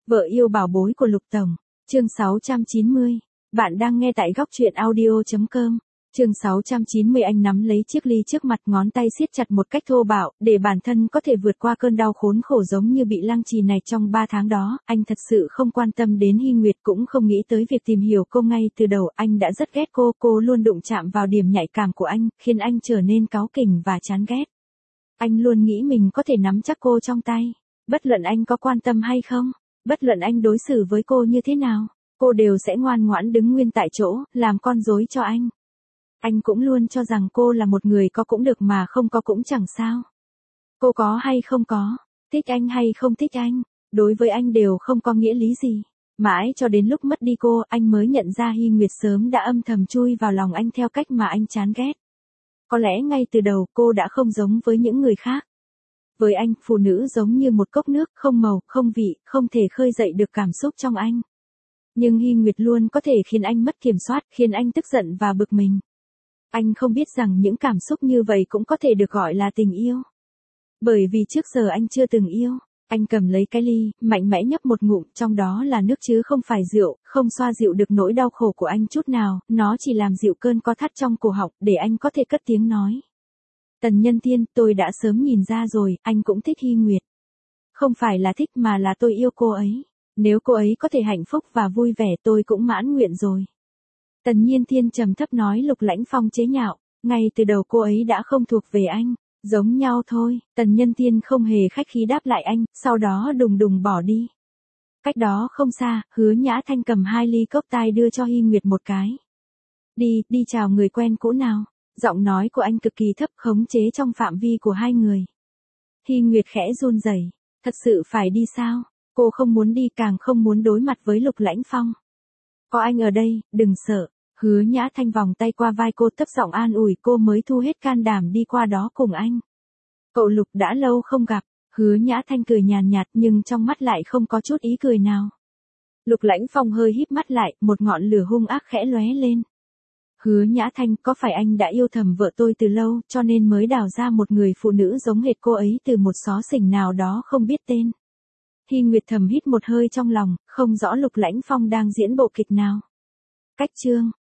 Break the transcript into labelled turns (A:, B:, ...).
A: Vợ yêu bảo bối của Lục Tổng. Chương 690. Bạn đang nghe tại góc truyện audio.com. Chương 690. Anh nắm lấy chiếc ly trước mặt, ngón tay siết chặt một cách thô bạo, để bản thân có thể vượt qua cơn đau khốn khổ giống như bị lăng trì này trong 3 tháng đó. Anh thật sự không quan tâm đến Hy Nguyệt, cũng không nghĩ tới việc tìm hiểu cô ngay từ đầu. Anh đã rất ghét cô luôn đụng chạm vào điểm nhạy cảm của anh, khiến anh trở nên cáu kỉnh và chán ghét. Anh luôn nghĩ mình có thể nắm chắc cô trong tay. Bất luận anh có quan tâm hay không, bất luận anh đối xử với cô như thế nào, cô đều sẽ ngoan ngoãn đứng nguyên tại chỗ, làm con rối cho anh. Anh cũng luôn cho rằng cô là một người có cũng được mà không có cũng chẳng sao. Cô có hay không có, thích anh hay không thích anh, đối với anh đều không có nghĩa lý gì. Mãi cho đến lúc mất đi cô, anh mới nhận ra Hy Nguyệt sớm đã âm thầm chui vào lòng anh theo cách mà anh chán ghét. Có lẽ ngay từ đầu cô đã không giống với những người khác. Với anh, phụ nữ giống như một cốc nước, không màu, không vị, không thể khơi dậy được cảm xúc trong anh. Nhưng Hy Nguyệt luôn có thể khiến anh mất kiểm soát, khiến anh tức giận và bực mình. Anh không biết rằng những cảm xúc như vậy cũng có thể được gọi là tình yêu. Bởi vì trước giờ anh chưa từng yêu. Anh cầm lấy cái ly, mạnh mẽ nhấp một ngụm, trong đó là nước chứ không phải rượu, không xoa dịu được nỗi đau khổ của anh chút nào, nó chỉ làm dịu cơn co thắt trong cổ họng, để anh có thể cất tiếng nói. Tần Nhân Thiên, tôi đã sớm nhìn ra rồi, anh cũng thích Hy Nguyệt. Không phải là thích mà là tôi yêu cô ấy. Nếu cô ấy có thể hạnh phúc và vui vẻ tôi cũng mãn nguyện rồi. Tần Nhiên Thiên trầm thấp nói. Lục Lãnh Phong chế nhạo, ngay từ đầu cô ấy đã không thuộc về anh, giống nhau thôi. Tần Nhân Thiên không hề khách khí đáp lại anh, sau đó đùng đùng bỏ đi. Cách đó không xa, Hứa Nhã Thanh cầm 2 ly cốc tai đưa cho Hy Nguyệt một cái. Đi chào người quen cũ nào. Giọng nói của anh cực kỳ thấp, khống chế trong phạm vi của hai người. Hy Nguyệt khẽ run rẩy. Thật sự phải đi sao? Cô không muốn đi, càng không muốn đối mặt với Lục Lãnh Phong. Có anh ở đây, đừng sợ. Hứa Nhã Thanh vòng tay qua vai cô, thấp giọng an ủi cô mới thu hết can đảm đi qua đó cùng anh. Cậu Lục, đã lâu không gặp. Hứa Nhã Thanh cười nhàn nhạt nhưng trong mắt lại không có chút ý cười nào. Lục Lãnh Phong hơi híp mắt lại, một ngọn lửa hung ác khẽ lóe lên. Hứa Nhã Thanh, có phải anh đã yêu thầm vợ tôi từ lâu, cho nên mới đào ra một người phụ nữ giống hệt cô ấy từ một xó xỉnh nào đó không biết tên? Hy Nguyệt thầm hít một hơi trong lòng, không rõ Lục Lãnh Phong đang diễn bộ kịch nào. Cách chương